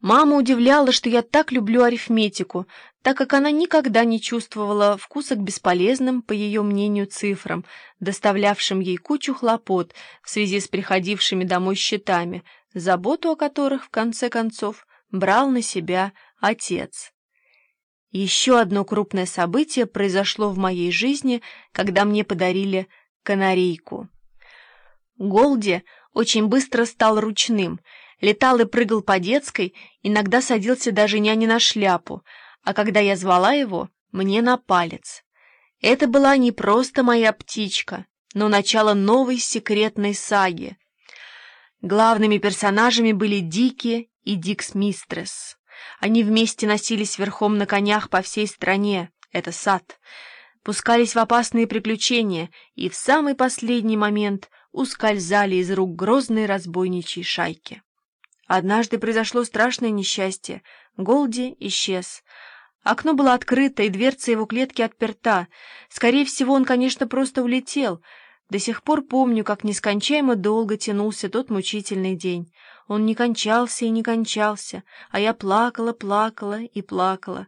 Мама удивляла, что я так люблю арифметику, так как она никогда не чувствовала вкуса к бесполезным, по ее мнению, цифрам, доставлявшим ей кучу хлопот в связи с приходившими домой счетами, заботу о которых, в конце концов, брал на себя отец. Еще одно крупное событие произошло в моей жизни, когда мне подарили канарейку. Голди очень быстро стал ручным, летал и прыгал по детской, иногда садился даже няне на шляпу, а когда я звала его, мне на палец. Это была не просто моя птичка, но начало новой секретной саги. Главными персонажами были Дики и Дикс-мистресс. Они вместе носились верхом на конях по всей стране, это сад, пускались в опасные приключения и в самый последний момент ускользали из рук грозной разбойничьей шайки. Однажды произошло страшное несчастье. Голди исчез. Окно было открыто, и дверца его клетки отперта. Скорее всего, он, конечно, просто улетел. До сих пор помню, как нескончаемо долго тянулся тот мучительный день. Он не кончался и не кончался, а я плакала, плакала и плакала.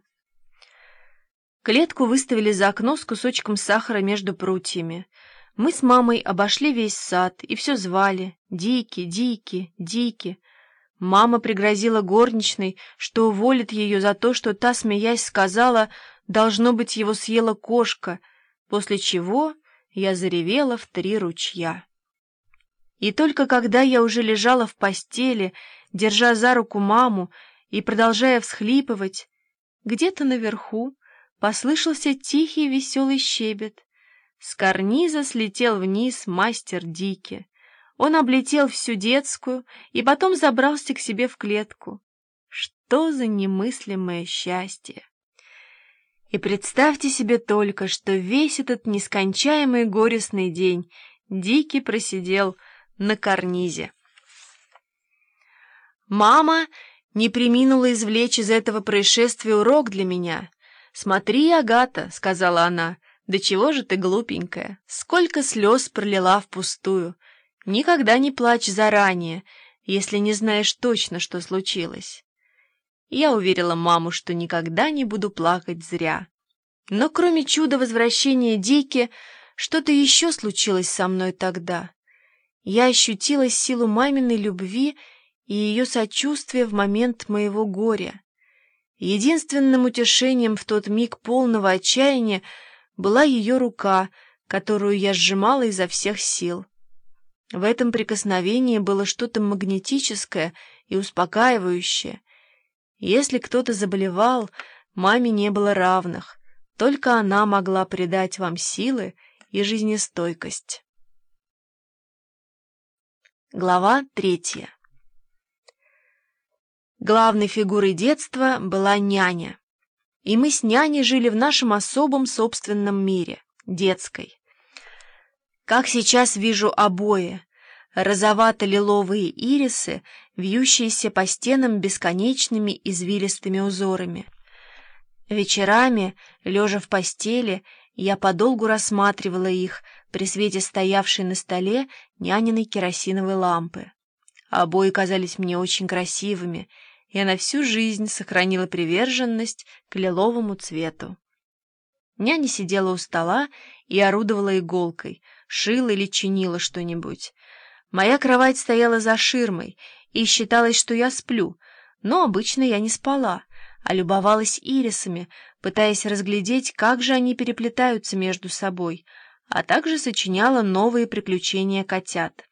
Клетку выставили за окно с кусочком сахара между прутьями. Мы с мамой обошли весь сад и все звали: «Дики, Дики, Дики». Мама пригрозила горничной, что уволит ее за то, что та, смеясь, сказала: «Должно быть, его съела кошка», после чего я заревела в 3 ручья. И только когда я уже лежала в постели, держа за руку маму и продолжая всхлипывать, где-то наверху послышался тихий веселый щебет. С карниза слетел вниз мастер Дики. Он облетел всю детскую и потом забрался к себе в клетку. Что за немыслимое счастье! И представьте себе только, что весь этот нескончаемый горестный день Дики просидел на карнизе. Мама не преминула извлечь из этого происшествия урок для меня. «Смотри, Агата», — сказала она, — «да чего же ты глупенькая? Сколько слез пролила впустую! Никогда не плачь заранее, если не знаешь точно, что случилось». Я уверила маму, что никогда не буду плакать зря. Но кроме чуда возвращения Дики, что-то еще случилось со мной тогда. Я ощутила силу маминой любви и ее сочувствия в момент моего горя. Единственным утешением в тот миг полного отчаяния была ее рука, которую я сжимала изо всех сил. В этом прикосновении было что-то магнетическое и успокаивающее. Если кто-то заболевал, маме не было равных, только она могла придать вам силы и жизнестойкость. Глава 3. Главной фигурой детства была няня, и мы с няней жили в нашем особом собственном мире, детской. Как сейчас вижу обои, розовато-лиловые ирисы, вьющиеся по стенам бесконечными извилистыми узорами. Вечерами, лежа в постели, я подолгу рассматривала их при свете стоявшей на столе няниной керосиновой лампы. Обои казались мне очень красивыми, и я на всю жизнь сохранила приверженность к лиловому цвету. Няня сидела у стола и орудовала иголкой, шила или чинила что-нибудь. Моя кровать стояла за ширмой, и считалось, что я сплю, но обычно я не спала, а любовалась ирисами, пытаясь разглядеть, как же они переплетаются между собой, а также сочиняла новые приключения котят.